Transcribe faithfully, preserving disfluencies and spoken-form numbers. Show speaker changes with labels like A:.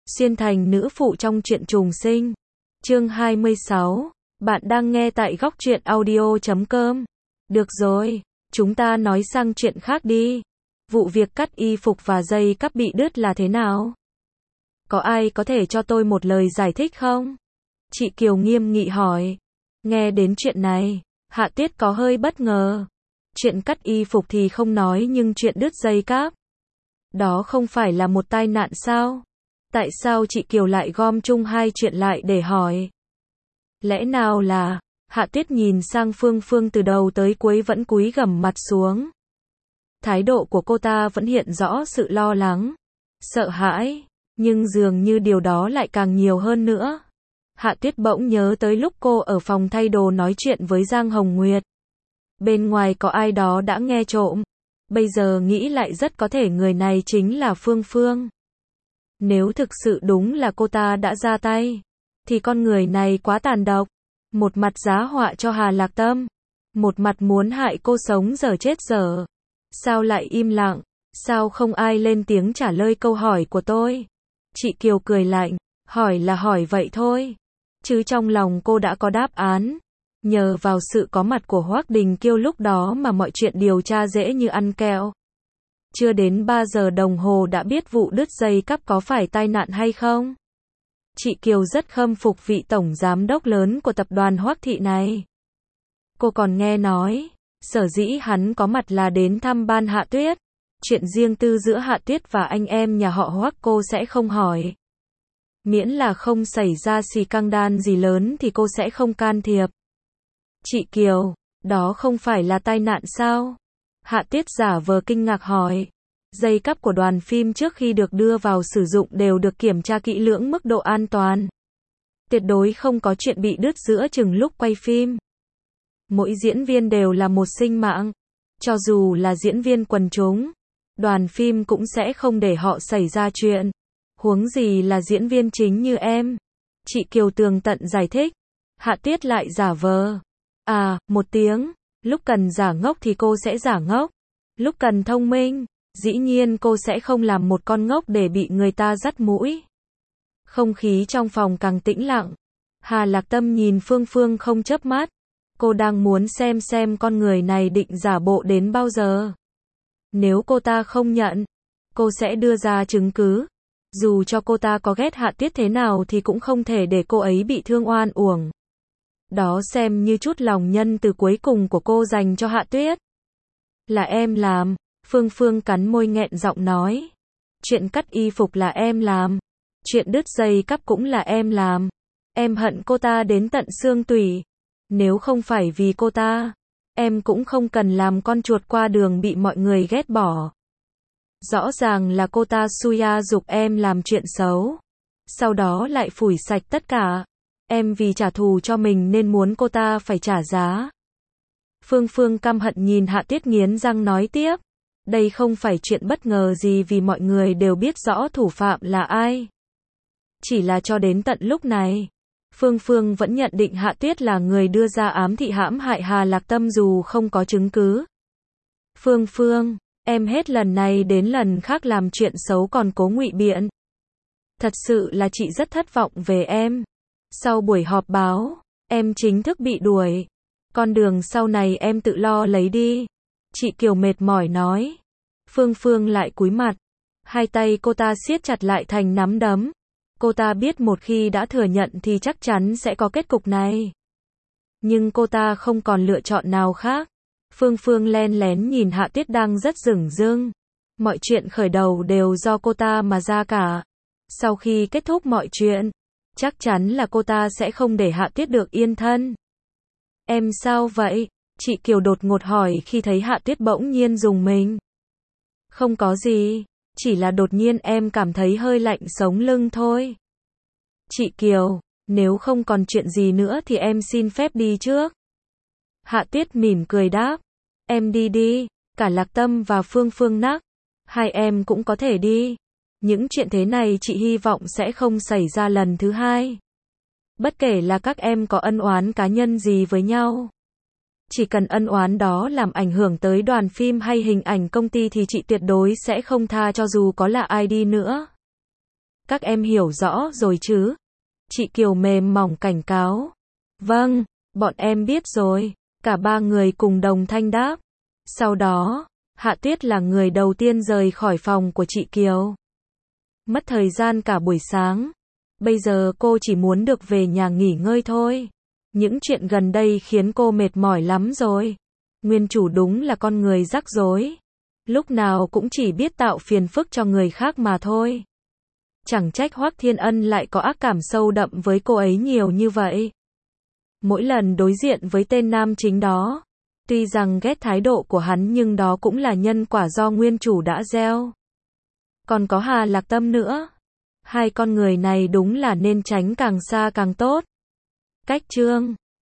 A: xuyên thành nữ phụ trong truyện trùng sinh. Chương hai mươi sáu. Bạn đang nghe tại góc truyện audio chấm com. Được rồi, chúng ta nói sang chuyện khác đi. Vụ việc cắt y phục và dây cắp bị đứt là thế nào? Có ai có thể cho tôi một lời giải thích không? Chị Kiều nghiêm nghị hỏi. Nghe đến chuyện này, Hạ Tuyết có hơi bất ngờ. Chuyện cắt y phục thì không nói, nhưng chuyện đứt dây cáp, đó không phải là một tai nạn sao? Tại sao chị Kiều lại gom chung hai chuyện lại để hỏi? Lẽ nào là... Hạ Tuyết nhìn sang Phương Phương từ đầu tới cuối vẫn cúi gằm mặt xuống. Thái độ của cô ta vẫn hiện rõ sự lo lắng, sợ hãi, nhưng dường như điều đó lại càng nhiều hơn nữa. Hạ Tuyết bỗng nhớ tới lúc cô ở phòng thay đồ nói chuyện với Giang Hồng Nguyệt. Bên ngoài có ai đó đã nghe trộm. Bây giờ nghĩ lại rất có thể người này chính là Phương Phương. Nếu thực sự đúng là cô ta đã ra tay, thì con người này quá tàn độc. Một mặt giá họa cho Hà Lạc Tâm, một mặt muốn hại cô sống dở chết dở. Sao lại im lặng? Sao không ai lên tiếng trả lời câu hỏi của tôi? Chị Kiều cười lạnh, hỏi là hỏi vậy thôi, chứ trong lòng cô đã có đáp án. Nhờ vào sự có mặt của Hoắc Đình Kiêu lúc đó mà mọi chuyện điều tra dễ như ăn kẹo. Chưa đến ba giờ đồng hồ đã biết vụ đứt dây cáp có phải tai nạn hay không. Chị Kiều rất khâm phục vị tổng giám đốc lớn của tập đoàn Hoắc Thị này. Cô còn nghe nói, sở dĩ hắn có mặt là đến thăm ban Hạ Tuyết. Chuyện riêng tư giữa Hạ Tuyết và anh em nhà họ Hoắc cô sẽ không hỏi. Miễn là không xảy ra xì căng đan gì lớn thì cô sẽ không can thiệp. Chị Kiều, đó không phải là tai nạn sao? Hạ Tuyết giả vờ kinh ngạc hỏi. Dây cáp của đoàn phim trước khi được đưa vào sử dụng đều được kiểm tra kỹ lưỡng mức độ an toàn. Tuyệt đối không có chuyện bị đứt giữa chừng lúc quay phim. Mỗi diễn viên đều là một sinh mạng. Cho dù là diễn viên quần chúng, đoàn phim cũng sẽ không để họ xảy ra chuyện. Huống gì là diễn viên chính như em. Chị Kiều tường tận giải thích. Hạ Tuyết lại giả vờ. À, một tiếng. Lúc cần giả ngốc thì cô sẽ giả ngốc. Lúc cần thông minh, dĩ nhiên cô sẽ không làm một con ngốc để bị người ta dắt mũi. Không khí trong phòng càng tĩnh lặng. Hà Lạc Tâm nhìn Phương Phương không chớp mắt. Cô đang muốn xem xem con người này định giả bộ đến bao giờ. Nếu cô ta không nhận, cô sẽ đưa ra chứng cứ. Dù cho cô ta có ghét Hạ Tuyết thế nào thì cũng không thể để cô ấy bị thương oan uổng. Đó xem như chút lòng nhân từ cuối cùng của cô dành cho Hạ Tuyết. Là em làm. Phương Phương cắn môi nghẹn giọng nói. Chuyện cắt y phục là em làm. Chuyện đứt dây cáp cũng là em làm. Em hận cô ta đến tận xương tủy. Nếu không phải vì cô ta, em cũng không cần làm con chuột qua đường bị mọi người ghét bỏ. Rõ ràng là cô ta suya giục em làm chuyện xấu, sau đó lại phủi sạch tất cả. Em vì trả thù cho mình nên muốn cô ta phải trả giá. Phương Phương căm hận nhìn Hạ Tuyết nghiến răng nói tiếp. Đây không phải chuyện bất ngờ gì vì mọi người đều biết rõ thủ phạm là ai. Chỉ là cho đến tận lúc này, Phương Phương vẫn nhận định Hạ Tuyết là người đưa ra ám thị hãm hại Hà Lạc Tâm dù không có chứng cứ. Phương Phương, em hết lần này đến lần khác làm chuyện xấu còn cố ngụy biện. Thật sự là chị rất thất vọng về em. Sau buổi họp báo, em chính thức bị đuổi. Con đường sau này em tự lo lấy đi. Chị Kiều mệt mỏi nói. Phương Phương lại cúi mặt. Hai tay cô ta siết chặt lại thành nắm đấm. Cô ta biết một khi đã thừa nhận thì chắc chắn sẽ có kết cục này. Nhưng cô ta không còn lựa chọn nào khác. Phương Phương len lén nhìn Hạ Tuyết đang rất dửng dưng. Mọi chuyện khởi đầu đều do cô ta mà ra cả. Sau khi kết thúc mọi chuyện, chắc chắn là cô ta sẽ không để Hạ Tuyết được yên thân. Em sao vậy? Chị Kiều đột ngột hỏi khi thấy Hạ Tuyết bỗng nhiên rùng mình. Không có gì, chỉ là đột nhiên em cảm thấy hơi lạnh sống lưng thôi. Chị Kiều, nếu không còn chuyện gì nữa thì em xin phép đi trước. Hạ Tuyết mỉm cười đáp. Em đi đi, cả Lạc Tâm và Phương Phương nắc. Hai em cũng có thể đi. Những chuyện thế này chị hy vọng sẽ không xảy ra lần thứ hai. Bất kể là các em có ân oán cá nhân gì với nhau. Chỉ cần ân oán đó làm ảnh hưởng tới đoàn phim hay hình ảnh công ty thì chị tuyệt đối sẽ không tha cho dù có là ai đi nữa. Các em hiểu rõ rồi chứ? Chị Kiều mềm mỏng cảnh cáo. Vâng, bọn em biết rồi. Cả ba người cùng đồng thanh đáp. Sau đó, Hạ Tuyết là người đầu tiên rời khỏi phòng của chị Kiều. Mất thời gian cả buổi sáng. Bây giờ cô chỉ muốn được về nhà nghỉ ngơi thôi. Những chuyện gần đây khiến cô mệt mỏi lắm rồi. Nguyên chủ đúng là con người rắc rối. Lúc nào cũng chỉ biết tạo phiền phức cho người khác mà thôi. Chẳng trách Hoắc Thiên Ân lại có ác cảm sâu đậm với cô ấy nhiều như vậy. Mỗi lần đối diện với tên nam chính đó, tuy rằng ghét thái độ của hắn nhưng đó cũng là nhân quả do nguyên chủ đã gieo. Còn có Hà Lạc Tâm nữa. Hai con người này đúng là nên tránh càng xa càng tốt. Cách chương